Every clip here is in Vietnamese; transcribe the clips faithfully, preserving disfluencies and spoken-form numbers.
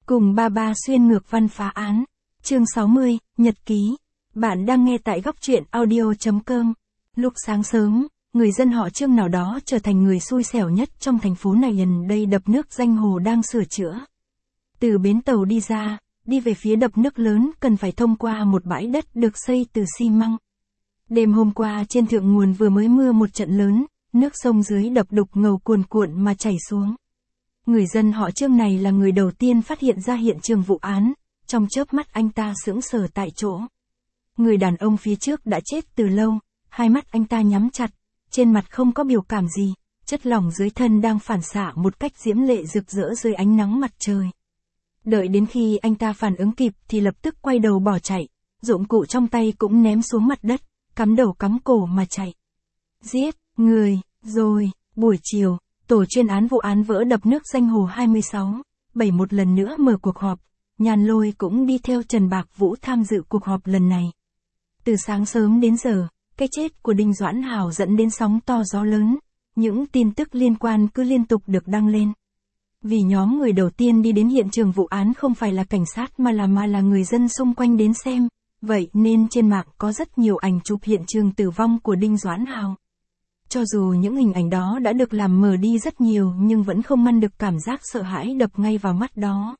Cùng ba ba xuyên ngược văn phá án. Chương sáu mươi, Nhật ký. Bạn đang nghe tại góc truyện audio chấm com. Lúc sáng sớm, người dân họ Trương nào đó trở thành người xui xẻo nhất trong thành phố này. Gần đây đập nước Danh Hồ đang sửa chữa. Từ bến tàu đi ra, đi về phía đập nước lớn cần phải thông qua một bãi đất được xây từ xi măng. Đêm hôm qua trên thượng nguồn vừa mới mưa một trận lớn, nước sông dưới đập đục ngầu cuồn cuộn mà chảy xuống. Người dân họ Trương này là người đầu tiên phát hiện ra hiện trường vụ án, trong chớp mắt anh ta sững sờ tại chỗ. Người đàn ông phía trước đã chết từ lâu, hai mắt anh ta nhắm chặt, trên mặt không có biểu cảm gì, chất lỏng dưới thân đang phản xạ một cách diễm lệ rực rỡ dưới ánh nắng mặt trời. Đợi đến khi anh ta phản ứng kịp thì lập tức quay đầu bỏ chạy, dụng cụ trong tay cũng ném xuống mặt đất, cắm đầu cắm cổ mà chạy. Giết người, rồi, buổi chiều, tổ chuyên án vụ án vỡ đập nước Danh Hồ hai mươi sáu, bảy một lần nữa mở cuộc họp, Nhàn Lôi cũng đi theo Trần Bạc Vũ tham dự cuộc họp lần này. Từ sáng sớm đến giờ, cái chết của Đinh Doãn Hào dẫn đến sóng to gió lớn, những tin tức liên quan cứ liên tục được đăng lên. Vì nhóm người đầu tiên đi đến hiện trường vụ án không phải là cảnh sát mà là mà là người dân xung quanh đến xem, vậy nên trên mạng có rất nhiều ảnh chụp hiện trường tử vong của Đinh Doãn Hào. Cho dù những hình ảnh đó đã được làm mờ đi rất nhiều nhưng vẫn không ngăn được cảm giác sợ hãi đập ngay vào mắt đó.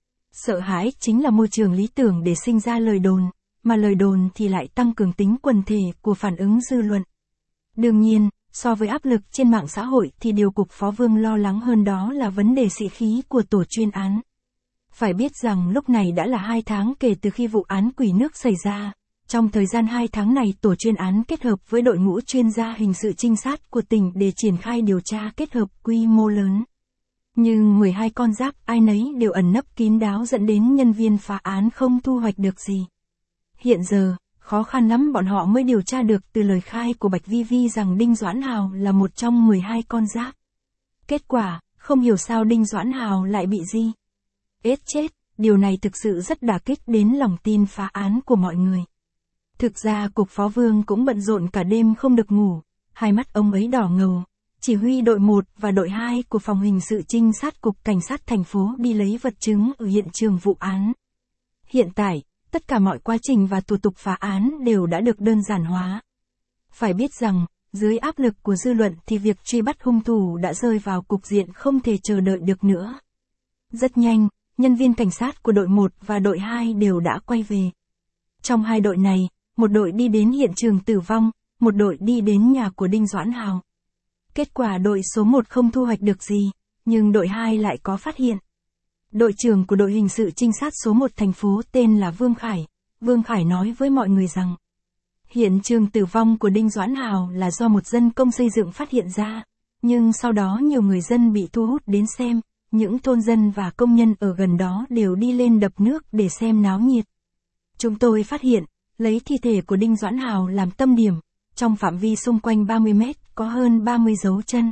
Sợ hãi chính là môi trường lý tưởng để sinh ra lời đồn, mà lời đồn thì lại tăng cường tính quần thể của phản ứng dư luận. Đương nhiên, so với áp lực trên mạng xã hội thì điều Cục Phó Vương lo lắng hơn đó là vấn đề sĩ khí của tổ chuyên án. Phải biết rằng lúc này đã là hai tháng kể từ khi vụ án quỷ nước xảy ra. Trong thời gian hai tháng này tổ chuyên án kết hợp với đội ngũ chuyên gia hình sự trinh sát của tỉnh để triển khai điều tra kết hợp quy mô lớn. Nhưng mười hai con giáp ai nấy đều ẩn nấp kín đáo dẫn đến nhân viên phá án không thu hoạch được gì. Hiện giờ, khó khăn lắm bọn họ mới điều tra được từ lời khai của Bạch Vi Vi rằng Đinh Doãn Hào là một trong mười hai con giáp. Kết quả, không hiểu sao Đinh Doãn Hào lại bị gì. Ết chết, điều này thực sự rất đả kích đến lòng tin phá án của mọi người. Thực ra Cục Phó Vương cũng bận rộn cả đêm không được ngủ, hai mắt ông ấy đỏ ngầu. Chỉ huy đội một và đội hai của phòng hình sự trinh sát Cục Cảnh sát thành phố đi lấy vật chứng ở hiện trường vụ án. Hiện tại, tất cả mọi quá trình và thủ tục phá án đều đã được đơn giản hóa. Phải biết rằng, dưới áp lực của dư luận thì việc truy bắt hung thủ đã rơi vào cục diện không thể chờ đợi được nữa. Rất nhanh, nhân viên cảnh sát của đội một và đội hai đều đã quay về. Trong hai đội này, một đội đi đến hiện trường tử vong, một đội đi đến nhà của Đinh Doãn Hào. Kết quả đội số một không thu hoạch được gì, nhưng đội hai lại có phát hiện. Đội trưởng của đội hình sự trinh sát số một thành phố tên là Vương Khải. Vương Khải nói với mọi người rằng, hiện trường tử vong của Đinh Doãn Hào là do một dân công xây dựng phát hiện ra, nhưng sau đó nhiều người dân bị thu hút đến xem, những thôn dân và công nhân ở gần đó đều đi lên đập nước để xem náo nhiệt. Chúng tôi phát hiện, lấy thi thể của Đinh Doãn Hào làm tâm điểm, trong phạm vi xung quanh ba mươi mét có hơn ba mươi dấu chân.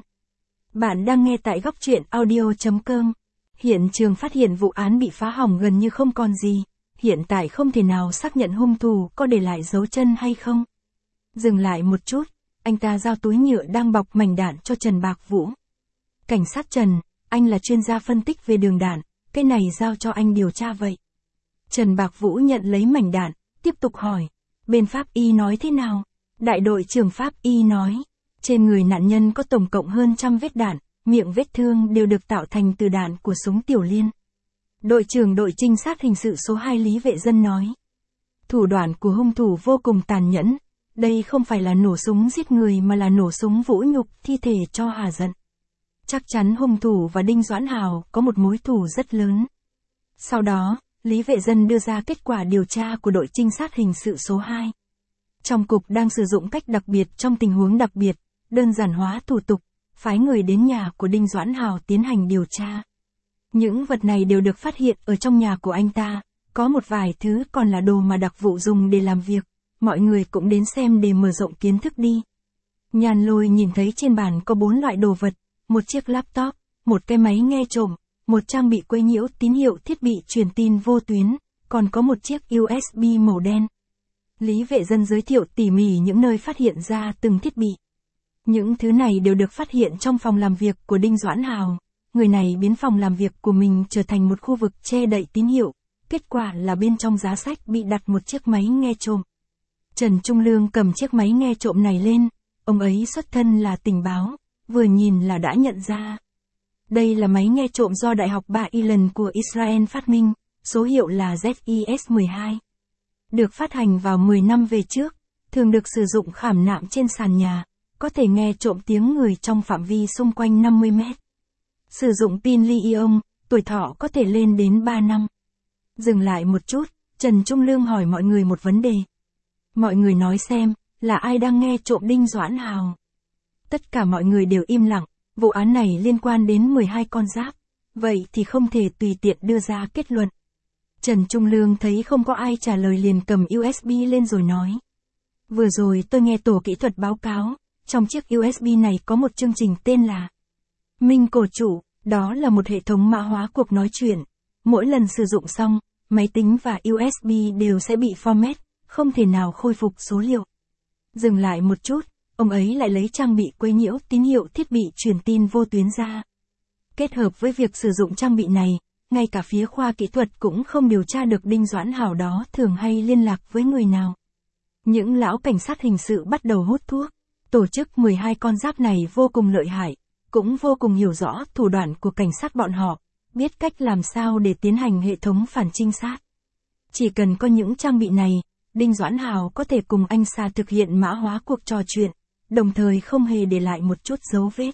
Bạn đang nghe tại góc truyện audio chấm com. Hiện trường phát hiện vụ án bị phá hỏng gần như không còn gì, hiện tại không thể nào xác nhận hung thủ có để lại dấu chân hay không. Dừng lại một chút, anh ta giao túi nhựa đang bọc mảnh đạn cho Trần Bạc Vũ. Cảnh sát Trần, anh là chuyên gia phân tích về đường đạn, cái này giao cho anh điều tra vậy. Trần Bạc Vũ nhận lấy mảnh đạn, tiếp tục hỏi, bên pháp y nói thế nào? Đại đội trưởng pháp y nói, trên người nạn nhân có tổng cộng hơn trăm vết đạn, miệng vết thương đều được tạo thành từ đạn của súng tiểu liên. Đội trưởng đội trinh sát hình sự số hai Lý Vệ Dân nói, thủ đoạn của hung thủ vô cùng tàn nhẫn, đây không phải là nổ súng giết người mà là nổ súng vũ nhục thi thể cho hả giận. Chắc chắn hung thủ và Đinh Doãn Hào có một mối thù rất lớn. Sau đó, Lý Vệ Dân đưa ra kết quả điều tra của đội trinh sát hình sự số hai. Trong cục đang sử dụng cách đặc biệt trong tình huống đặc biệt, đơn giản hóa thủ tục, phái người đến nhà của Đinh Doãn Hào tiến hành điều tra. Những vật này đều được phát hiện ở trong nhà của anh ta, có một vài thứ còn là đồ mà đặc vụ dùng để làm việc, mọi người cũng đến xem để mở rộng kiến thức đi. Nhàn Lôi nhìn thấy trên bàn có bốn loại đồ vật, một chiếc laptop, một cái máy nghe trộm, một trang bị quấy nhiễu tín hiệu thiết bị truyền tin vô tuyến, còn có một chiếc u ét bê màu đen. Lý Vệ Dân giới thiệu tỉ mỉ những nơi phát hiện ra từng thiết bị. Những thứ này đều được phát hiện trong phòng làm việc của Đinh Doãn Hào. người này biến phòng làm việc của mình trở thành một khu vực che đậy tín hiệu, kết quả là bên trong giá sách bị đặt một chiếc máy nghe trộm. Trần Trung Lương cầm chiếc máy nghe trộm này lên, ông ấy xuất thân là tình báo, vừa nhìn là đã nhận ra. Đây là máy nghe trộm do Đại học Bar Ilan của Israel phát minh, số hiệu là Z I S mười hai. Được phát hành vào mười năm về trước, thường được sử dụng khảm nạm trên sàn nhà, có thể nghe trộm tiếng người trong phạm vi xung quanh năm mươi mét. Sử dụng pin li-ion, tuổi thọ có thể lên đến ba năm. Dừng lại một chút, Trần Trung Lương hỏi mọi người một vấn đề. Mọi người nói xem, là ai đang nghe trộm Đinh Doãn Hào? Tất cả mọi người đều im lặng, vụ án này liên quan đến mười hai con giáp, vậy thì không thể tùy tiện đưa ra kết luận. Trần Trung Lương thấy không có ai trả lời liền cầm u ét bê lên rồi nói. Vừa rồi tôi nghe tổ kỹ thuật báo cáo, trong chiếc u ét bê này có một chương trình tên là Minh Cổ Chủ, đó là một hệ thống mã hóa cuộc nói chuyện. Mỗi lần sử dụng xong, máy tính và u ét bê đều sẽ bị format, không thể nào khôi phục số liệu. Dừng lại một chút, ông ấy lại lấy trang bị quấy nhiễu tín hiệu thiết bị truyền tin vô tuyến ra. Kết hợp với việc sử dụng trang bị này, ngay cả phía khoa kỹ thuật cũng không điều tra được Đinh Doãn Hào đó thường hay liên lạc với người nào. Những lão cảnh sát hình sự bắt đầu hút thuốc. Tổ chức mười hai con giáp này vô cùng lợi hại, cũng vô cùng hiểu rõ thủ đoạn của cảnh sát bọn họ, biết cách làm sao để tiến hành hệ thống phản trinh sát. Chỉ cần có những trang bị này, Đinh Doãn Hào có thể cùng anh Sa thực hiện mã hóa cuộc trò chuyện, đồng thời không hề để lại một chút dấu vết.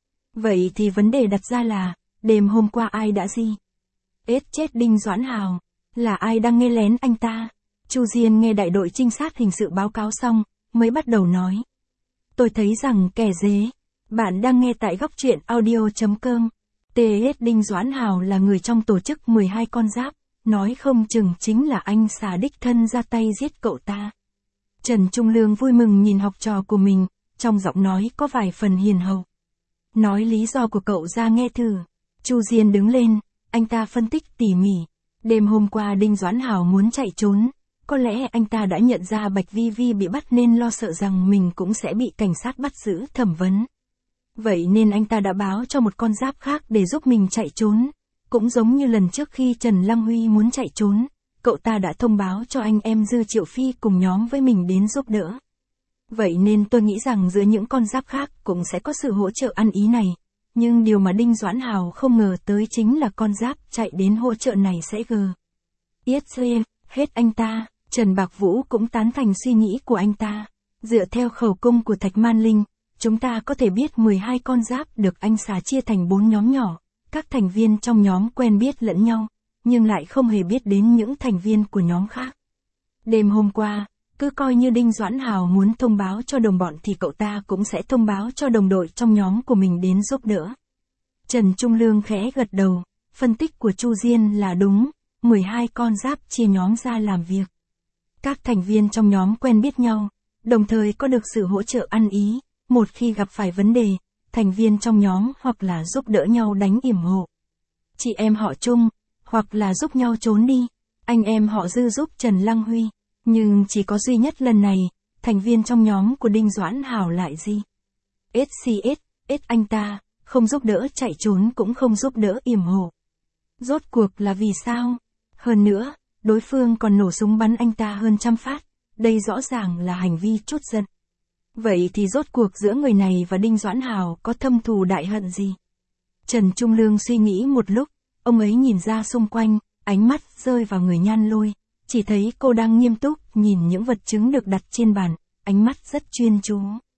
Vậy thì vấn đề đặt ra là, đêm hôm qua ai đã gì? Ết chết Đinh Doãn Hào, là ai đang nghe lén anh ta? Chu Diên nghe đại đội trinh sát hình sự báo cáo xong, mới bắt đầu nói. Tôi thấy rằng kẻ dế, bạn đang nghe tại góc truyện audio chấm com. tê ét Đinh Doãn Hào là người trong tổ chức mười hai con giáp, nói không chừng chính là anh Sa đích thân ra tay giết cậu ta. Trần Trung Lương vui mừng nhìn học trò của mình, trong giọng nói có vài phần hiền hậu. Nói lý do của cậu ra nghe thử. Chu Diên đứng lên, anh ta phân tích tỉ mỉ. Đêm hôm qua Đinh Doãn Hào muốn chạy trốn. Có lẽ anh ta đã nhận ra Bạch Vi Vi bị bắt nên lo sợ rằng mình cũng sẽ bị cảnh sát bắt giữ thẩm vấn. Vậy nên anh ta đã báo cho một con giáp khác để giúp mình chạy trốn. Cũng giống như lần trước khi Trần Lăng Huy muốn chạy trốn, cậu ta đã thông báo cho anh em Dư Triệu Phi cùng nhóm với mình đến giúp đỡ. Vậy nên tôi nghĩ rằng giữa những con giáp khác cũng sẽ có sự hỗ trợ ăn ý này. Nhưng điều mà Đinh Doãn Hào không ngờ tới chính là con giáp chạy đến hỗ trợ này sẽ gờ. Yết xê, hết anh ta. Trần Bạc Vũ cũng tán thành suy nghĩ của anh ta. Dựa theo khẩu cung của Thạch Man Linh, chúng ta có thể biết mười hai con giáp được anh Sa chia thành bốn nhóm nhỏ. Các thành viên trong nhóm quen biết lẫn nhau, nhưng lại không hề biết đến những thành viên của nhóm khác. Đêm hôm qua, cứ coi như Đinh Doãn Hào muốn thông báo cho đồng bọn thì cậu ta cũng sẽ thông báo cho đồng đội trong nhóm của mình đến giúp đỡ. Trần Trung Lương khẽ gật đầu, phân tích của Chu Diên là đúng, mười hai con giáp chia nhóm ra làm việc. Các thành viên trong nhóm quen biết nhau, đồng thời có được sự hỗ trợ ăn ý, một khi gặp phải vấn đề, thành viên trong nhóm hoặc là giúp đỡ nhau đánh yểm hộ. Chị em họ Trung, hoặc là giúp nhau trốn đi, anh em họ Dư giúp Trần Lăng Huy, nhưng chỉ có duy nhất lần này, thành viên trong nhóm của Đinh Doãn Hào lại gì? ét xê ét, ét anh ta, không giúp đỡ chạy trốn cũng không giúp đỡ yểm hộ. Rốt cuộc là vì sao? Hơn nữa, đối phương còn nổ súng bắn anh ta hơn trăm phát, đây rõ ràng là hành vi trút giận. Vậy thì rốt cuộc giữa người này và Đinh Doãn Hào có thâm thù đại hận gì? Trần Trung Lương suy nghĩ một lúc, ông ấy nhìn ra xung quanh, ánh mắt rơi vào người Nhan Lôi, chỉ thấy cô đang nghiêm túc nhìn những vật chứng được đặt trên bàn, ánh mắt rất chuyên chú.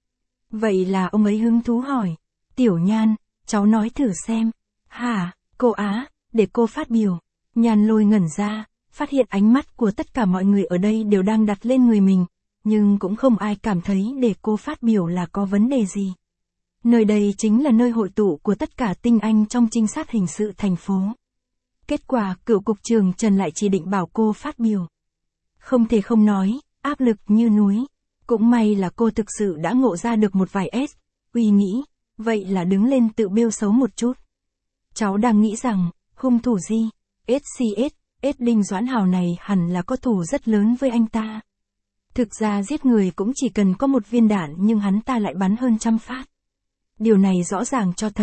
Vậy là ông ấy hứng thú hỏi, Tiểu Nhan, cháu nói thử xem. Hả, cô Á, để cô phát biểu. Nhan Lôi ngẩn ra, phát hiện ánh mắt của tất cả mọi người ở đây đều đang đặt lên người mình, nhưng cũng không ai cảm thấy để cô phát biểu là có vấn đề gì. Nơi đây chính là nơi hội tụ của tất cả tinh anh trong trinh sát hình sự thành phố. Kết quả cựu cục trưởng Trần lại chỉ định bảo cô phát biểu. Không thể không nói, áp lực như núi. Cũng may là cô thực sự đã ngộ ra được một vài S, uy nghĩ, vậy là đứng lên tự bêu xấu một chút. Cháu đang nghĩ rằng, hung thủ gì, ét xê ét, ét Đinh Doãn Hào này hẳn là có thù rất lớn với anh ta. Thực ra giết người cũng chỉ cần có một viên đạn nhưng hắn ta lại bắn hơn trăm phát. Điều này rõ ràng cho thấy,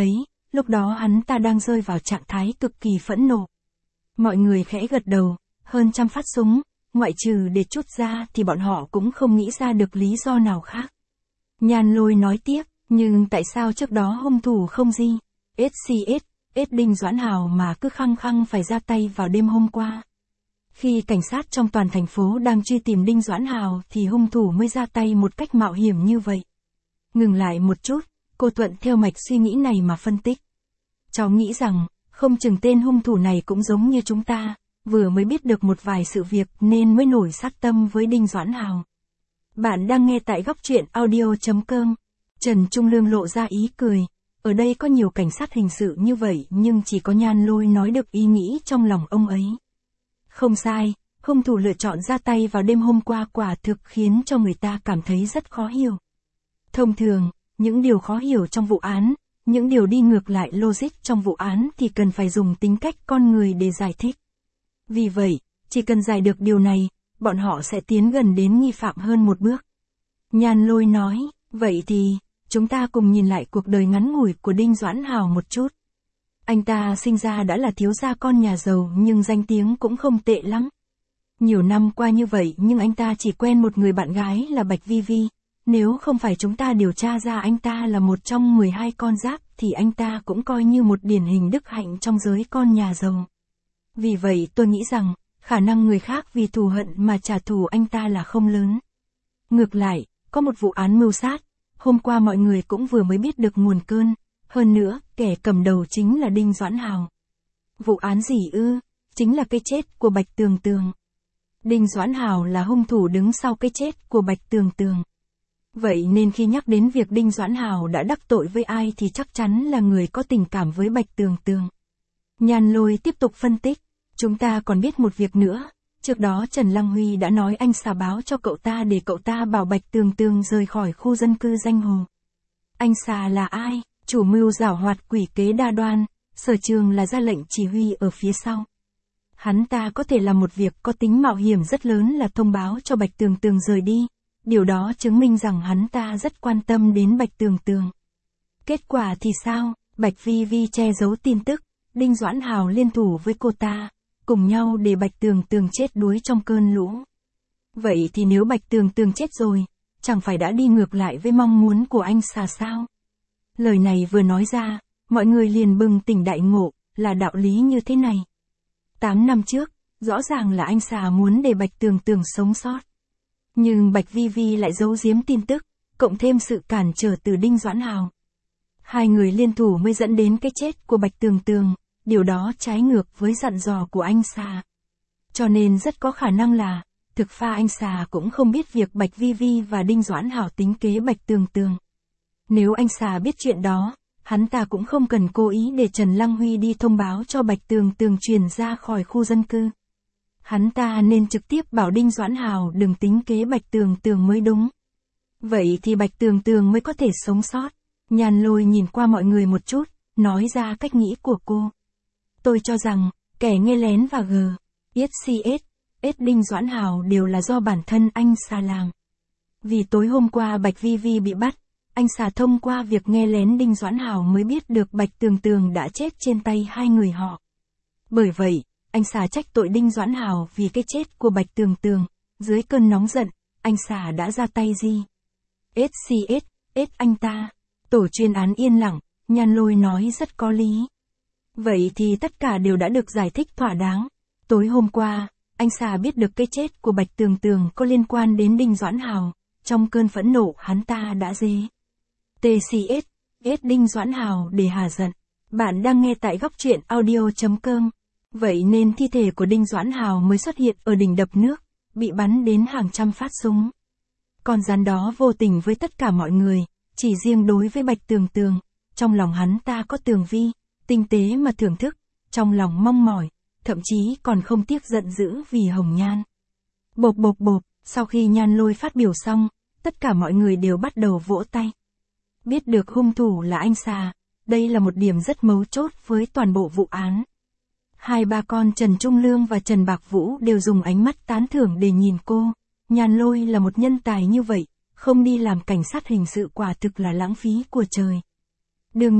lúc đó hắn ta đang rơi vào trạng thái cực kỳ phẫn nộ. Mọi người khẽ gật đầu, hơn trăm phát súng, ngoại trừ để trút ra thì bọn họ cũng không nghĩ ra được lý do nào khác. Nhan Lôi nói tiếp, nhưng tại sao trước đó hung thủ không di, ét xê ét, ét Đinh Doãn Hào mà cứ khăng khăng phải ra tay vào đêm hôm qua? Khi cảnh sát trong toàn thành phố đang truy tìm Đinh Doãn Hào thì hung thủ mới ra tay một cách mạo hiểm như vậy. Ngừng lại một chút, cô Thuận theo mạch suy nghĩ này mà phân tích. Cháu nghĩ rằng, không chừng tên hung thủ này cũng giống như chúng ta, vừa mới biết được một vài sự việc nên mới nổi sát tâm với Đinh Doãn Hào. Bạn đang nghe tại góc truyện audio chấm com. Trần Trung Lương lộ ra ý cười. Ở đây có nhiều cảnh sát hình sự như vậy nhưng chỉ có Nhan Lôi nói được ý nghĩ trong lòng ông ấy. Không sai, hung thủ lựa chọn ra tay vào đêm hôm qua quả thực khiến cho người ta cảm thấy rất khó hiểu. Thông thường, những điều khó hiểu trong vụ án, những điều đi ngược lại logic trong vụ án thì cần phải dùng tính cách con người để giải thích. Vì vậy, chỉ cần giải được điều này, bọn họ sẽ tiến gần đến nghi phạm hơn một bước. Nhan Lôi nói, vậy thì, chúng ta cùng nhìn lại cuộc đời ngắn ngủi của Đinh Doãn Hào một chút. Anh ta sinh ra đã là thiếu gia con nhà giàu nhưng danh tiếng cũng không tệ lắm. Nhiều năm qua như vậy nhưng anh ta chỉ quen một người bạn gái là Bạch Vi Vi. Nếu không phải chúng ta điều tra ra anh ta là một trong mười hai con giáp thì anh ta cũng coi như một điển hình đức hạnh trong giới con nhà giàu. Vì vậy tôi nghĩ rằng, khả năng người khác vì thù hận mà trả thù anh ta là không lớn. Ngược lại, có một vụ án mưu sát, hôm qua mọi người cũng vừa mới biết được nguồn cơn, hơn nữa, kẻ cầm đầu chính là Đinh Doãn Hào. Vụ án gì ư? Chính là cái chết của Bạch Tường Tường. Đinh Doãn Hào là hung thủ đứng sau cái chết của Bạch Tường Tường. Vậy nên khi nhắc đến việc Đinh Doãn Hào đã đắc tội với ai thì chắc chắn là người có tình cảm với Bạch Tường Tường. Nhan Lôi tiếp tục phân tích, chúng ta còn biết một việc nữa, trước đó Trần Lăng Huy đã nói anh xà báo cho cậu ta để cậu ta bảo Bạch Tường Tường rời khỏi khu dân cư Danh Hồ. Anh xà là ai? Chủ mưu giảo hoạt quỷ kế đa đoan, Sở Trường là ra lệnh chỉ huy ở phía sau. Hắn ta có thể làm một việc có tính mạo hiểm rất lớn là thông báo cho Bạch Tường Tường rời đi. Điều đó chứng minh rằng hắn ta rất quan tâm đến Bạch Tường Tường. Kết quả thì sao? Bạch Vi Vi che giấu tin tức, Đinh Doãn Hào liên thủ với cô ta, cùng nhau để Bạch Tường Tường chết đuối trong cơn lũ. Vậy thì nếu Bạch Tường Tường chết rồi, chẳng phải đã đi ngược lại với mong muốn của anh xà sao? Lời này vừa nói ra, mọi người liền bừng tỉnh đại ngộ, là đạo lý như thế này. Tám năm trước, rõ ràng là anh xà muốn để Bạch Tường Tường sống sót. Nhưng Bạch Vi Vi lại giấu giếm tin tức, cộng thêm sự cản trở từ Đinh Doãn Hào. Hai người liên thủ mới dẫn đến cái chết của Bạch Tường Tường, điều đó trái ngược với dặn dò của anh xà. Cho nên rất có khả năng là, thực pha anh xà cũng không biết việc Bạch Vi Vi và Đinh Doãn Hào tính kế Bạch Tường Tường. Nếu anh xà biết chuyện đó, hắn ta cũng không cần cố ý để Trần Lăng Huy đi thông báo cho Bạch Tường Tường truyền ra khỏi khu dân cư. Hắn ta nên trực tiếp bảo Đinh Doãn Hào đừng tính kế Bạch Tường Tường mới đúng. Vậy thì Bạch Tường Tường mới có thể sống sót. Nhan Lôi nhìn qua mọi người một chút, nói ra cách nghĩ của cô. Tôi cho rằng, kẻ nghe lén và G, ét xê ét, ét Đinh Doãn Hào đều là do bản thân anh xà làm. Vì tối hôm qua Bạch Vi Vi bị bắt, anh xà thông qua việc nghe lén Đinh Doãn Hào mới biết được Bạch Tường Tường đã chết trên tay hai người họ. Bởi vậy, anh xà trách tội Đinh Doãn Hào vì cái chết của Bạch Tường Tường, dưới cơn nóng giận, anh xà đã ra tay gì? ét xê ét, ét anh ta. Tổ chuyên án yên lặng, Nhan Lôi nói rất có lý. Vậy thì tất cả đều đã được giải thích thỏa đáng. Tối hôm qua, anh xà biết được cái chết của Bạch Tường Tường có liên quan đến Đinh Doãn Hào, trong cơn phẫn nộ hắn ta đã dê tê xê ét, ét Đinh Doãn Hào để hà giận. Bạn đang nghe tại góc truyện audio chấm com. Vậy nên thi thể của Đinh Doãn Hào mới xuất hiện ở đỉnh đập nước, bị bắn đến hàng trăm phát súng. Con rắn đó vô tình với tất cả mọi người, chỉ riêng đối với Bạch Tường Tường, trong lòng hắn ta có tường vi, tinh tế mà thưởng thức, trong lòng mong mỏi, thậm chí còn không tiếc giận dữ vì Hồng Nhan. Bộp bộp bộp, sau khi Nhan Lôi phát biểu xong, tất cả mọi người đều bắt đầu vỗ tay. Biết được hung thủ là anh xà, đây là một điểm rất mấu chốt với toàn bộ vụ án. Hai ba con Trần Trung Lương và Trần Bạc Vũ đều dùng ánh mắt tán thưởng để nhìn cô. Nhan Lôi là một nhân tài như vậy, không đi làm cảnh sát hình sự quả thực là lãng phí của trời. Đương nhiên,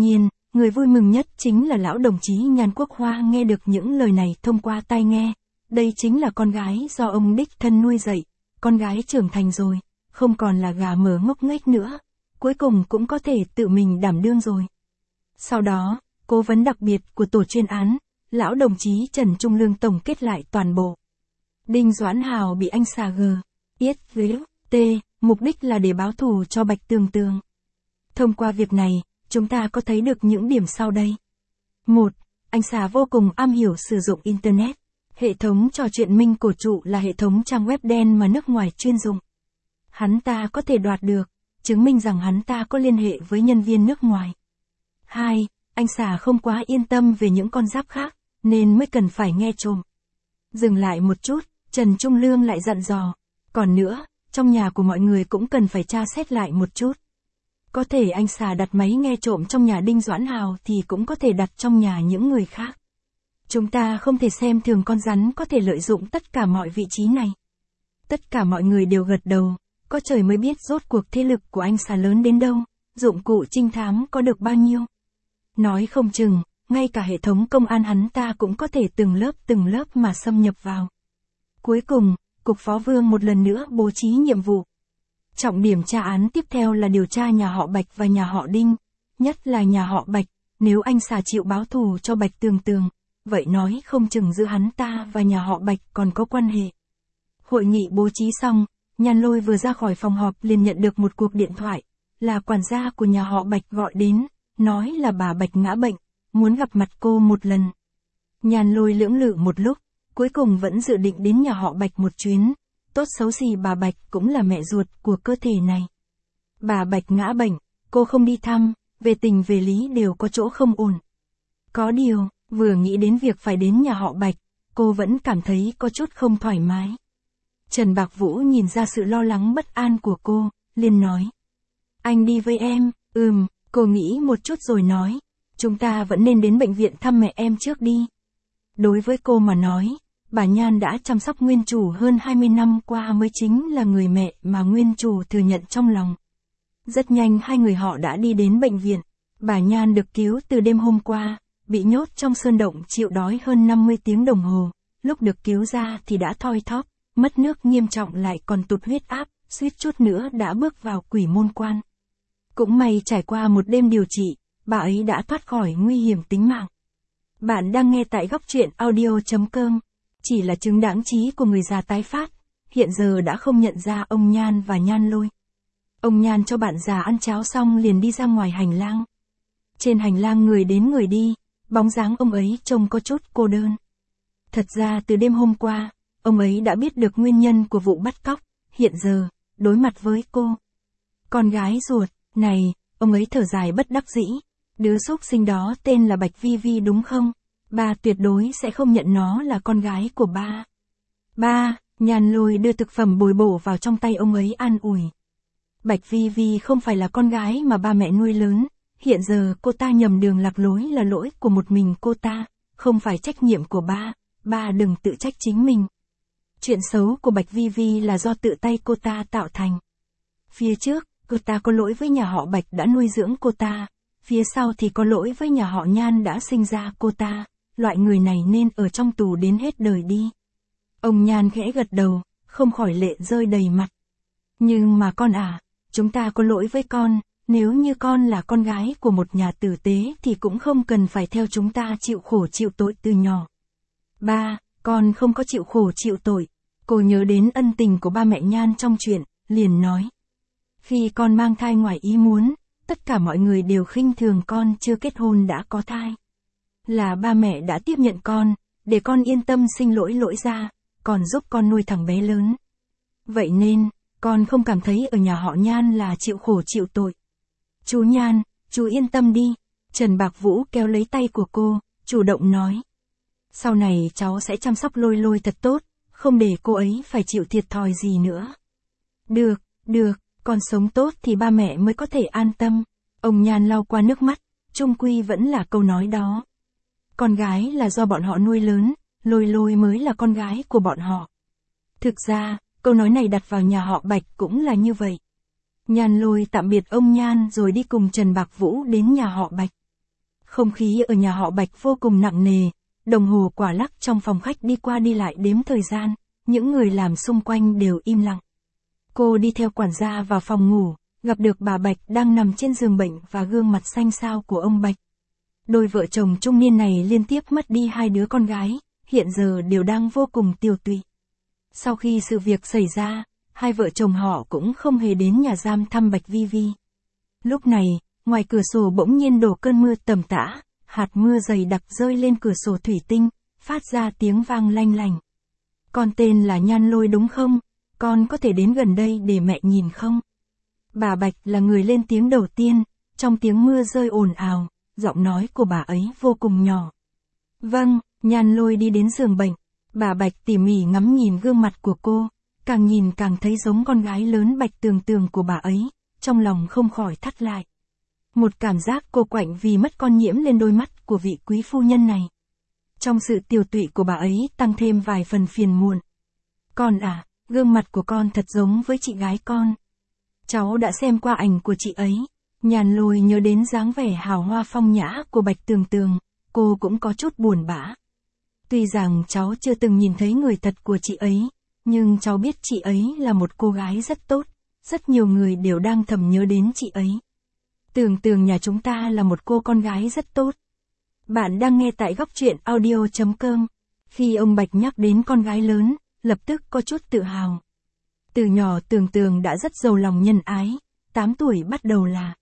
người vui mừng nhất chính là lão đồng chí Nhan Quốc Hoa nghe được những lời này thông qua tai nghe. Đây chính là con gái do ông đích thân nuôi dạy, con gái trưởng thành rồi, không còn là gà mờ ngốc nghếch nữa, cuối cùng cũng có thể tự mình đảm đương rồi. Sau đó, cố vấn đặc biệt của tổ chuyên án, lão đồng chí Trần Trung Lương tổng kết lại toàn bộ. Đinh Doãn Hào bị anh xà g, yết, g, t, mục đích là để báo thù cho Bạch Tường Tường. Thông qua việc này, chúng ta có thấy được những điểm sau đây. một. Anh xà vô cùng am hiểu sử dụng Internet. Hệ thống trò chuyện minh cổ trụ là hệ thống trang web đen mà nước ngoài chuyên dụng. Hắn ta có thể đoạt được, chứng minh rằng hắn ta có liên hệ với nhân viên nước ngoài. hai. Anh xà không quá yên tâm về những con giáp khác, nên mới cần phải nghe trộm. Dừng lại một chút, Trần Trung Lương lại dặn dò. Còn nữa, trong nhà của mọi người cũng cần phải tra xét lại một chút. Có thể anh xà đặt máy nghe trộm trong nhà Đinh Doãn Hào thì cũng có thể đặt trong nhà những người khác. Chúng ta không thể xem thường con rắn có thể lợi dụng tất cả mọi vị trí này. Tất cả mọi người đều gật đầu, có trời mới biết rốt cuộc thế lực của anh xà lớn đến đâu, dụng cụ trinh thám có được bao nhiêu. Nói không chừng, ngay cả hệ thống công an hắn ta cũng có thể từng lớp từng lớp mà xâm nhập vào. Cuối cùng, Cục Phó Vương một lần nữa bố trí nhiệm vụ. Trọng điểm tra án tiếp theo là điều tra nhà họ Bạch và nhà họ Đinh, nhất là nhà họ Bạch, nếu anh xà chịu báo thù cho Bạch Tường Tường, vậy nói không chừng giữa hắn ta và nhà họ Bạch còn có quan hệ. Hội nghị bố trí xong, Nhan Lôi vừa ra khỏi phòng họp liền nhận được một cuộc điện thoại, là quản gia của nhà họ Bạch gọi đến, nói là bà Bạch ngã bệnh, muốn gặp mặt cô một lần. Nhan Lôi lưỡng lự một lúc, cuối cùng vẫn dự định đến nhà họ Bạch một chuyến. Tốt xấu gì bà Bạch cũng là mẹ ruột của cơ thể này. Bà Bạch ngã bệnh, cô không đi thăm, về tình về lý đều có chỗ không ổn. Có điều, vừa nghĩ đến việc phải đến nhà họ Bạch, cô vẫn cảm thấy có chút không thoải mái. Trần Bạc Vũ nhìn ra sự lo lắng bất an của cô, liền nói. Anh đi với em, ừm, cô nghĩ một chút rồi nói. Chúng ta vẫn nên đến bệnh viện thăm mẹ em trước đi. Đối với cô mà nói, bà Nhan đã chăm sóc nguyên chủ hơn hai mươi năm qua mới chính là người mẹ mà nguyên chủ thừa nhận trong lòng. Rất nhanh hai người họ đã đi đến bệnh viện. Bà Nhan được cứu từ đêm hôm qua, bị nhốt trong sơn động chịu đói hơn năm mươi tiếng đồng hồ. Lúc được cứu ra thì đã thoi thóp, mất nước nghiêm trọng lại còn tụt huyết áp, suýt chút nữa đã bước vào quỷ môn quan. Cũng may trải qua một đêm điều trị, bà ấy đã thoát khỏi nguy hiểm tính mạng. Bạn đang nghe tại góc truyện audio chấm com. Chỉ là chứng đáng trí của người già tái phát, hiện giờ đã không nhận ra ông Nhan và Nhan Lôi. Ông Nhan cho bạn già ăn cháo xong liền đi ra ngoài hành lang. Trên hành lang người đến người đi, bóng dáng ông ấy trông có chút cô đơn. Thật ra từ đêm hôm qua, ông ấy đã biết được nguyên nhân của vụ bắt cóc, hiện giờ, đối mặt với cô. Con gái ruột, này, ông ấy thở dài bất đắc dĩ, đứa xúc sinh đó tên là Bạch Vi Vi đúng không? Ba tuyệt đối sẽ không nhận nó là con gái của ba. Ba, Nhan Lôi đưa thực phẩm bồi bổ vào trong tay ông ấy an ủi. Bạch Vi Vi không phải là con gái mà ba mẹ nuôi lớn, hiện giờ cô ta nhầm đường lạc lối là lỗi của một mình cô ta, không phải trách nhiệm của ba, ba đừng tự trách chính mình. Chuyện xấu của Bạch Vi Vi là do tự tay cô ta tạo thành. Phía trước, cô ta có lỗi với nhà họ Bạch đã nuôi dưỡng cô ta, phía sau thì có lỗi với nhà họ Nhan đã sinh ra cô ta. Loại người này nên ở trong tù đến hết đời đi. Ông Nhan khẽ gật đầu, không khỏi lệ rơi đầy mặt. Nhưng mà con à, chúng ta có lỗi với con, nếu như con là con gái của một nhà tử tế thì cũng không cần phải theo chúng ta chịu khổ chịu tội từ nhỏ. Ba, con không có chịu khổ chịu tội. Cô nhớ đến ân tình của ba mẹ Nhan trong chuyện, liền nói. Khi con mang thai ngoài ý muốn, tất cả mọi người đều khinh thường con chưa kết hôn đã có thai. Là ba mẹ đã tiếp nhận con, để con yên tâm sinh lỗi lỗi ra, còn giúp con nuôi thằng bé lớn. Vậy nên, con không cảm thấy ở nhà họ Nhan là chịu khổ chịu tội. Chú Nhan, chú yên tâm đi. Trần Bạc Vũ kéo lấy tay của cô, chủ động nói. Sau này cháu sẽ chăm sóc Lôi Lôi thật tốt, không để cô ấy phải chịu thiệt thòi gì nữa. Được, được, con sống tốt thì ba mẹ mới có thể an tâm. Ông Nhan lau qua nước mắt, chung quy vẫn là câu nói đó. Con gái là do bọn họ nuôi lớn, Lôi Lôi mới là con gái của bọn họ. Thực ra, câu nói này đặt vào nhà họ Bạch cũng là như vậy. Nhan Lôi tạm biệt ông Nhan rồi đi cùng Trần Bạc Vũ đến nhà họ Bạch. Không khí ở nhà họ Bạch vô cùng nặng nề, đồng hồ quả lắc trong phòng khách đi qua đi lại đếm thời gian, những người làm xung quanh đều im lặng. Cô đi theo quản gia vào phòng ngủ, gặp được bà Bạch đang nằm trên giường bệnh và gương mặt xanh xao của ông Bạch. Đôi vợ chồng trung niên này liên tiếp mất đi hai đứa con gái, hiện giờ đều đang vô cùng tiều tụy. Sau khi sự việc xảy ra, hai vợ chồng họ cũng không hề đến nhà giam thăm Bạch Vi Vi. Lúc này, ngoài cửa sổ bỗng nhiên đổ cơn mưa tầm tã, hạt mưa dày đặc rơi lên cửa sổ thủy tinh, phát ra tiếng vang lanh lành. Con tên là Nhan Lôi đúng không? Con có thể đến gần đây để mẹ nhìn không? Bà Bạch là người lên tiếng đầu tiên, trong tiếng mưa rơi ồn ào, giọng nói của bà ấy vô cùng nhỏ. Vâng, Nhan Lôi đi đến giường bệnh, bà Bạch tỉ mỉ ngắm nhìn gương mặt của cô, càng nhìn càng thấy giống con gái lớn Bạch Tường Tường của bà ấy, trong lòng không khỏi thắt lại. Một cảm giác cô quạnh vì mất con nhiễm lên đôi mắt của vị quý phu nhân này. Trong sự tiều tụy của bà ấy tăng thêm vài phần phiền muộn. Con à, gương mặt của con thật giống với chị gái con. Cháu đã xem qua ảnh của chị ấy. Nhan Lôi nhớ đến dáng vẻ hào hoa phong nhã của Bạch Tường Tường, cô cũng có chút buồn bã. Tuy rằng cháu chưa từng nhìn thấy người thật của chị ấy, nhưng cháu biết chị ấy là một cô gái rất tốt, rất nhiều người đều đang thầm nhớ đến chị ấy. Tường Tường nhà chúng ta là một cô con gái rất tốt. Bạn đang nghe tại góc truyện audio chấm com. Khi ông Bạch nhắc đến con gái lớn, lập tức có chút tự hào. Từ nhỏ Tường Tường đã rất giàu lòng nhân ái, tám tuổi bắt đầu là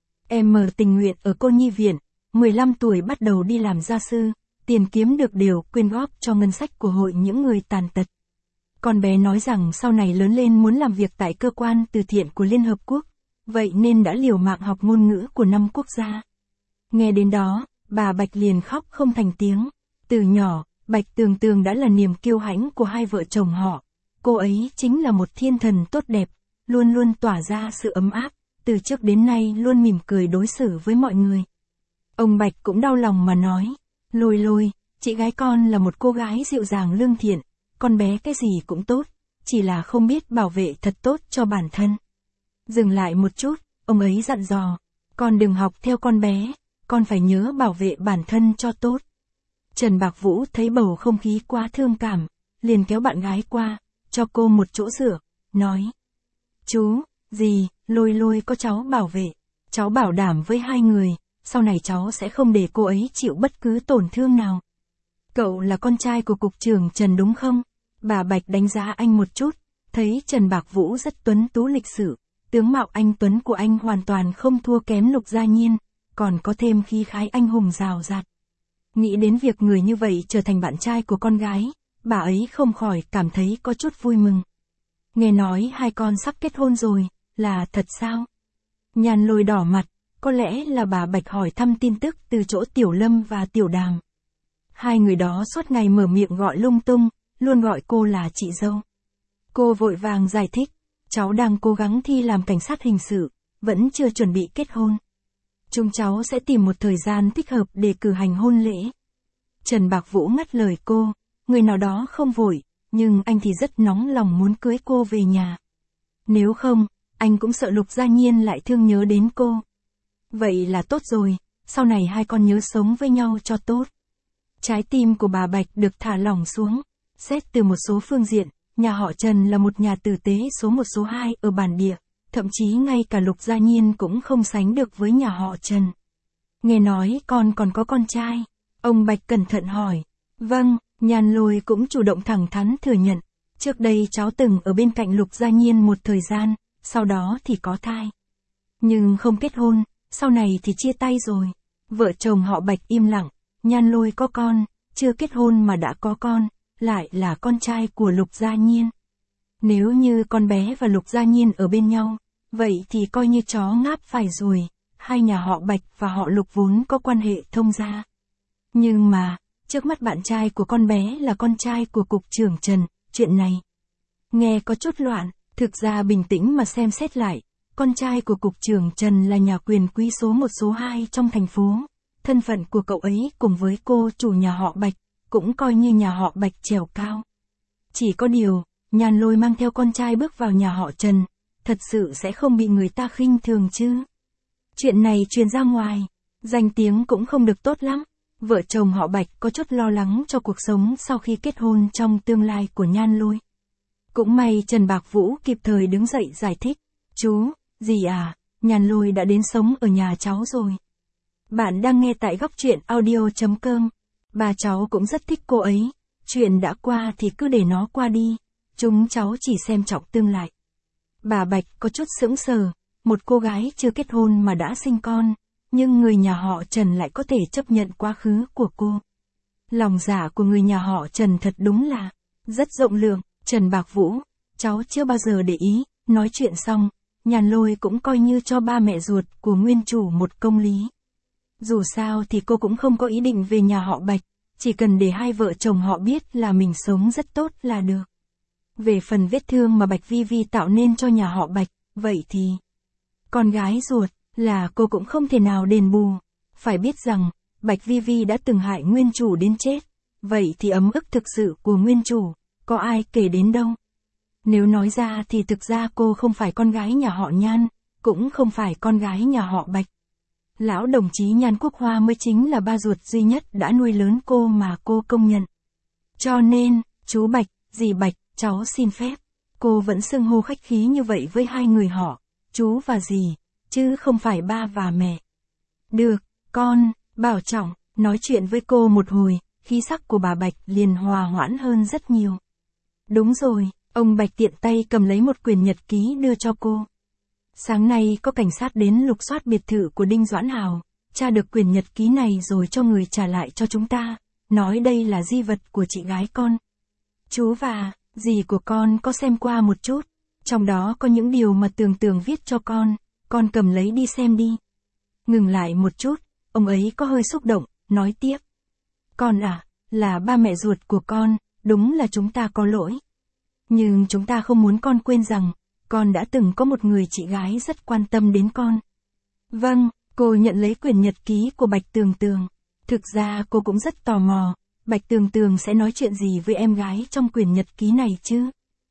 em mở tình nguyện ở cô nhi viện, mười lăm tuổi bắt đầu đi làm gia sư, tiền kiếm được đều quyên góp cho ngân sách của hội những người tàn tật. Con bé nói rằng sau này lớn lên muốn làm việc tại cơ quan từ thiện của Liên Hợp Quốc, vậy nên đã liều mạng học ngôn ngữ của năm quốc gia. Nghe đến đó, bà Bạch liền khóc không thành tiếng. Từ nhỏ, Bạch Tường Tường đã là niềm kiêu hãnh của hai vợ chồng họ. Cô ấy chính là một thiên thần tốt đẹp, luôn luôn tỏa ra sự ấm áp, từ trước đến nay luôn mỉm cười đối xử với mọi người. Ông Bạch cũng đau lòng mà nói, Lôi Lôi, chị gái con là một cô gái dịu dàng lương thiện, con bé cái gì cũng tốt, chỉ là không biết bảo vệ thật tốt cho bản thân. Dừng lại một chút, ông ấy dặn dò, con đừng học theo con bé, con phải nhớ bảo vệ bản thân cho tốt. Trần Bạc Vũ thấy bầu không khí quá thương cảm, liền kéo bạn gái qua, cho cô một chỗ dựa, nói. Chú, dì, Lôi Lôi có cháu bảo vệ, cháu bảo đảm với hai người, sau này cháu sẽ không để cô ấy chịu bất cứ tổn thương nào. Cậu là con trai của cục trưởng Trần đúng không? Bà Bạch đánh giá anh một chút, thấy Trần Bạc Vũ rất tuấn tú lịch sự, tướng mạo anh tuấn của anh hoàn toàn không thua kém Lục Gia Nhiên, còn có thêm khí khái anh hùng rào rạt. Nghĩ đến việc người như vậy trở thành bạn trai của con gái, bà ấy không khỏi cảm thấy có chút vui mừng. Nghe nói hai con sắp kết hôn rồi, là thật sao? Nhan Lôi đỏ mặt, có lẽ là bà Bạch hỏi thăm tin tức từ chỗ Tiểu Lâm và Tiểu Đàm. Hai người đó suốt ngày mở miệng gọi lung tung, luôn gọi cô là chị dâu. Cô vội vàng giải thích, cháu đang cố gắng thi làm cảnh sát hình sự, vẫn chưa chuẩn bị kết hôn. Chúng cháu sẽ tìm một thời gian thích hợp để cử hành hôn lễ. Trần Bạc Vũ ngắt lời cô, người nào đó không vội, nhưng anh thì rất nóng lòng muốn cưới cô về nhà. Nếu không, anh cũng sợ Lục Gia Nhiên lại thương nhớ đến cô. Vậy là tốt rồi, sau này hai con nhớ sống với nhau cho tốt. Trái tim của bà Bạch được thả lỏng xuống. Xét từ một số phương diện, nhà họ Trần là một nhà tử tế số một số hai ở bản địa, thậm chí ngay cả Lục Gia Nhiên cũng không sánh được với nhà họ Trần. Nghe nói con còn có con trai, ông Bạch cẩn thận hỏi. Vâng, Nhan Lôi cũng chủ động thẳng thắn thừa nhận, trước đây cháu từng ở bên cạnh Lục Gia Nhiên một thời gian, sau đó thì có thai. Nhưng không kết hôn, sau này thì chia tay rồi. Vợ chồng họ Bạch im lặng, Nhan Lôi có con, chưa kết hôn mà đã có con, lại là con trai của Lục Gia Nhiên. Nếu như con bé và Lục Gia Nhiên ở bên nhau, vậy thì coi như chó ngáp phải rồi, hai nhà họ Bạch và họ Lục vốn có quan hệ thông gia. Nhưng mà, trước mắt bạn trai của con bé là con trai của cục trưởng Trần, chuyện này nghe có chút loạn, thực ra bình tĩnh mà xem xét lại, con trai của cục trưởng Trần là nhà quyền quý số một số hai trong thành phố, thân phận của cậu ấy cùng với cô chủ nhà họ Bạch, cũng coi như nhà họ Bạch trèo cao. Chỉ có điều, Nhan Lôi mang theo con trai bước vào nhà họ Trần, thật sự sẽ không bị người ta khinh thường chứ. Chuyện này truyền ra ngoài, Danh tiếng cũng không được tốt lắm. Vợ chồng họ Bạch có chút lo lắng cho cuộc sống sau khi kết hôn trong tương lai của Nhan Lôi. Cũng may Trần Bạc Vũ kịp thời đứng dậy giải thích. Chú, dì à, Nhan Lôi đã đến sống ở nhà cháu rồi. Bạn đang nghe tại góc truyện audio.com. Bà cháu cũng rất thích cô ấy. Chuyện đã qua thì cứ để nó qua đi. Chúng cháu chỉ xem trọng tương lai. Bà Bạch có chút sững sờ. Một cô gái chưa kết hôn mà đã sinh con. Nhưng người nhà họ Trần lại có thể chấp nhận quá khứ của cô. Lòng dạ của người nhà họ Trần thật đúng là rất rộng lượng. Trần Bạc Vũ, cháu chưa bao giờ để ý. Nói chuyện xong, Nhan Lôi cũng coi như cho ba mẹ ruột của nguyên chủ một công lý. Dù sao thì cô cũng không có ý định về nhà họ Bạch, chỉ cần để hai vợ chồng họ biết là mình sống rất tốt là được. Về phần vết thương mà Bạch Vi Vi tạo nên cho nhà họ Bạch, vậy thì con gái ruột là cô cũng không thể nào đền bù. Phải biết rằng, Bạch Vi Vi đã từng hại nguyên chủ đến chết, vậy thì ấm ức thực sự của nguyên chủ, có ai kể đến đâu. Nếu nói ra thì thực ra cô không phải con gái nhà họ Nhan, cũng không phải con gái nhà họ Bạch. Lão đồng chí Nhan Quốc Hoa mới chính là ba ruột duy nhất đã nuôi lớn cô mà cô công nhận. Cho nên, chú Bạch, dì Bạch, cháu xin phép. Cô vẫn xưng hô khách khí như vậy với hai người họ, chú và dì, chứ không phải ba và mẹ. Được, con, bảo trọng, nói chuyện với cô một hồi, khí sắc của bà Bạch liền hòa hoãn hơn rất nhiều. Đúng rồi, ông Bạch tiện tay cầm lấy một quyển nhật ký đưa cho cô. Sáng nay có cảnh sát đến lục soát biệt thự của Đinh Doãn Hào, tra được quyển nhật ký này rồi cho người trả lại cho chúng ta, nói đây là di vật của chị gái con. Chú và dì của con có xem qua một chút, trong đó có những điều mà Tường Tường viết cho con, con cầm lấy đi xem đi. Ngừng lại một chút, ông ấy có hơi xúc động, nói tiếp. Con à, là ba mẹ ruột của con, đúng là chúng ta có lỗi. Nhưng chúng ta không muốn con quên rằng, con đã từng có một người chị gái rất quan tâm đến con. Vâng, cô nhận lấy quyển nhật ký của Bạch Tường Tường. Thực ra cô cũng rất tò mò, Bạch Tường Tường sẽ nói chuyện gì với em gái trong quyển nhật ký này chứ.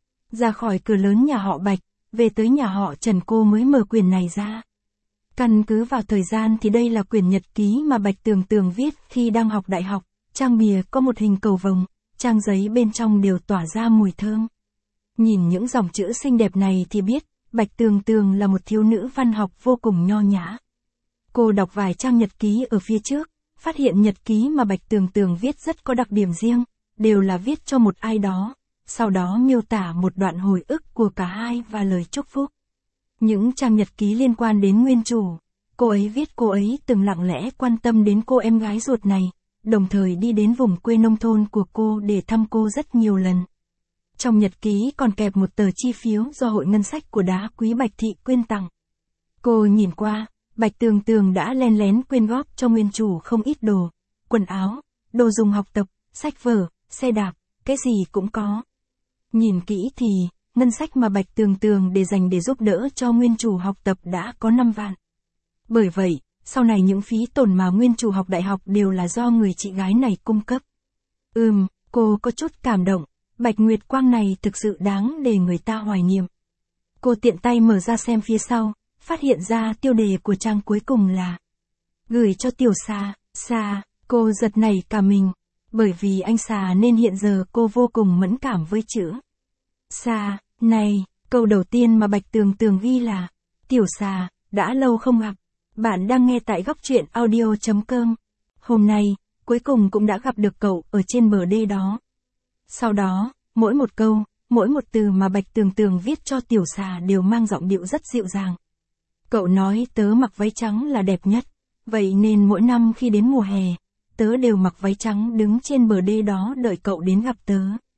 Ra khỏi cửa lớn nhà họ Bạch, về tới nhà họ Trần cô mới mở quyển này ra. Căn cứ vào thời gian thì đây là quyển nhật ký mà Bạch Tường Tường viết khi đang học đại học, trang bìa có một hình cầu vồng, trang giấy bên trong đều tỏa ra mùi thơm. Nhìn những dòng chữ xinh đẹp này thì biết, Bạch Tường Tường là một thiếu nữ văn học vô cùng nho nhã. Cô đọc vài trang nhật ký ở phía trước, phát hiện nhật ký mà Bạch Tường Tường viết rất có đặc điểm riêng, đều là viết cho một ai đó, sau đó miêu tả một đoạn hồi ức của cả hai và lời chúc phúc. Những trang nhật ký liên quan đến nguyên chủ, cô ấy viết cô ấy từng lặng lẽ quan tâm đến cô em gái ruột này, đồng thời đi đến vùng quê nông thôn của cô để thăm cô rất nhiều lần. Trong nhật ký còn kẹp một tờ chi phiếu do Hội Ngân sách của Đá Quý Bạch Thị quyên tặng. Cô nhìn qua, Bạch Tường Tường đã len lén quyên góp cho nguyên chủ không ít đồ, quần áo, đồ dùng học tập, sách vở, xe đạp, cái gì cũng có. Nhìn kỹ thì, ngân sách mà Bạch Tường Tường để dành để giúp đỡ cho nguyên chủ học tập đã có năm vạn. Bởi vậy, sau này những phí tổn mà nguyên chủ học đại học đều là do người chị gái này cung cấp. Ừm, cô có chút cảm động. Bạch Nguyệt Quang này thực sự đáng để người ta hoài niệm. Cô tiện tay mở ra xem phía sau, phát hiện ra tiêu đề của trang cuối cùng là gửi cho Tiểu Xà, Xà, cô giật nảy cả mình, bởi vì anh Xà nên hiện giờ cô vô cùng mẫn cảm với chữ Xà, này, câu đầu tiên mà Bạch Tường Tường ghi là Tiểu Xà, đã lâu không gặp. Bạn đang nghe tại góc truyện audio.com. Hôm nay, cuối cùng cũng đã gặp được cậu ở trên bờ đê đó. Sau đó, mỗi một câu, mỗi một từ mà Bạch Tường Tường viết cho Tiểu Xà đều mang giọng điệu rất dịu dàng. Cậu nói tớ mặc váy trắng là đẹp nhất, vậy nên mỗi năm khi đến mùa hè, tớ đều mặc váy trắng đứng trên bờ đê đó đợi cậu đến gặp tớ.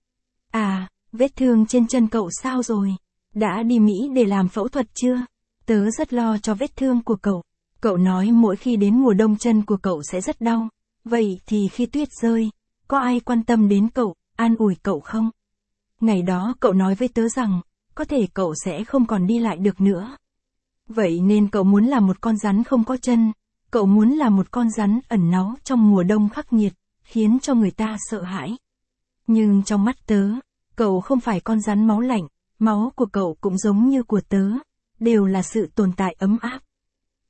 À, vết thương trên chân cậu sao rồi? Đã đi Mỹ để làm phẫu thuật chưa? Tớ rất lo cho vết thương của cậu. Cậu nói mỗi khi đến mùa đông chân của cậu sẽ rất đau. Vậy thì khi tuyết rơi, có ai quan tâm đến cậu, an ủi cậu không? Ngày đó cậu nói với tớ rằng, có thể cậu sẽ không còn đi lại được nữa. Vậy nên cậu muốn là một con rắn không có chân, cậu muốn là một con rắn ẩn náu trong mùa đông khắc nghiệt, khiến cho người ta sợ hãi. Nhưng trong mắt tớ, cậu không phải con rắn máu lạnh, máu của cậu cũng giống như của tớ, đều là sự tồn tại ấm áp.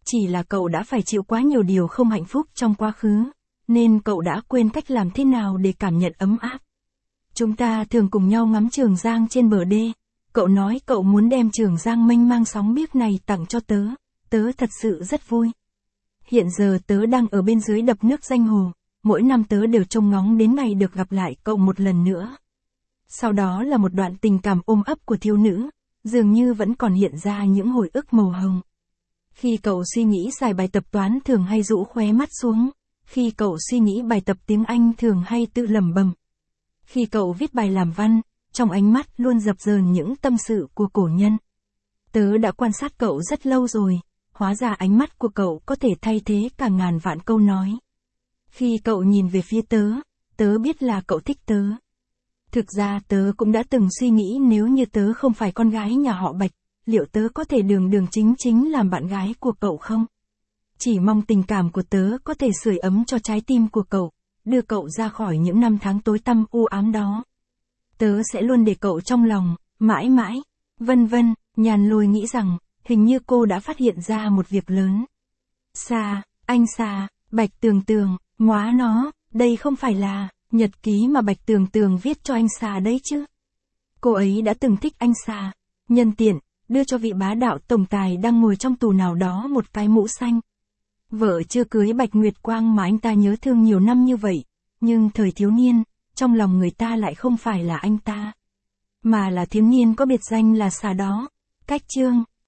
Chỉ là cậu đã phải chịu quá nhiều điều không hạnh phúc trong quá khứ, nên cậu đã quên cách làm thế nào để cảm nhận ấm áp. Chúng ta thường cùng nhau ngắm Trường Giang trên bờ đê. Cậu nói cậu muốn đem Trường Giang mênh mang sóng biếc này tặng cho tớ. Tớ thật sự rất vui. Hiện giờ tớ đang ở bên dưới đập nước Danh Hồ. Mỗi năm tớ đều trông ngóng đến ngày được gặp lại cậu một lần nữa. Sau đó là một đoạn tình cảm ôm ấp của thiếu nữ, dường như vẫn còn hiện ra những hồi ức màu hồng. Khi cậu suy nghĩ giải bài tập toán thường hay rũ khóe mắt xuống. Khi cậu suy nghĩ bài tập tiếng Anh thường hay tự lẩm bẩm. Khi cậu viết bài làm văn, trong ánh mắt luôn dập dờn những tâm sự của cổ nhân. Tớ đã quan sát cậu rất lâu rồi, hóa ra ánh mắt của cậu có thể thay thế cả ngàn vạn câu nói. Khi cậu nhìn về phía tớ, tớ biết là cậu thích tớ. Thực ra tớ cũng đã từng suy nghĩ nếu như tớ không phải con gái nhà họ Bạch, liệu tớ có thể đường đường chính chính làm bạn gái của cậu không? Chỉ mong tình cảm của tớ có thể sưởi ấm cho trái tim của cậu, đưa cậu ra khỏi những năm tháng tối tăm u ám đó. Tớ sẽ luôn để cậu trong lòng, mãi mãi, vân vân. Nhàn Lôi nghĩ rằng, hình như cô đã phát hiện ra một việc lớn. Xà, anh Xà, Bạch Tường Tường, móa nó, đây không phải là nhật ký mà Bạch Tường Tường viết cho anh Xà đấy chứ. Cô ấy đã từng thích anh Xà, nhân tiện, đưa cho vị bá đạo tổng tài đang ngồi trong tù nào đó một cái mũ xanh. Vợ chưa cưới Bạch Nguyệt Quang mà anh ta nhớ thương nhiều năm như vậy, nhưng thời thiếu niên, trong lòng người ta lại không phải là anh ta, mà là thiếu niên có biệt danh là Xà đó. Cách chương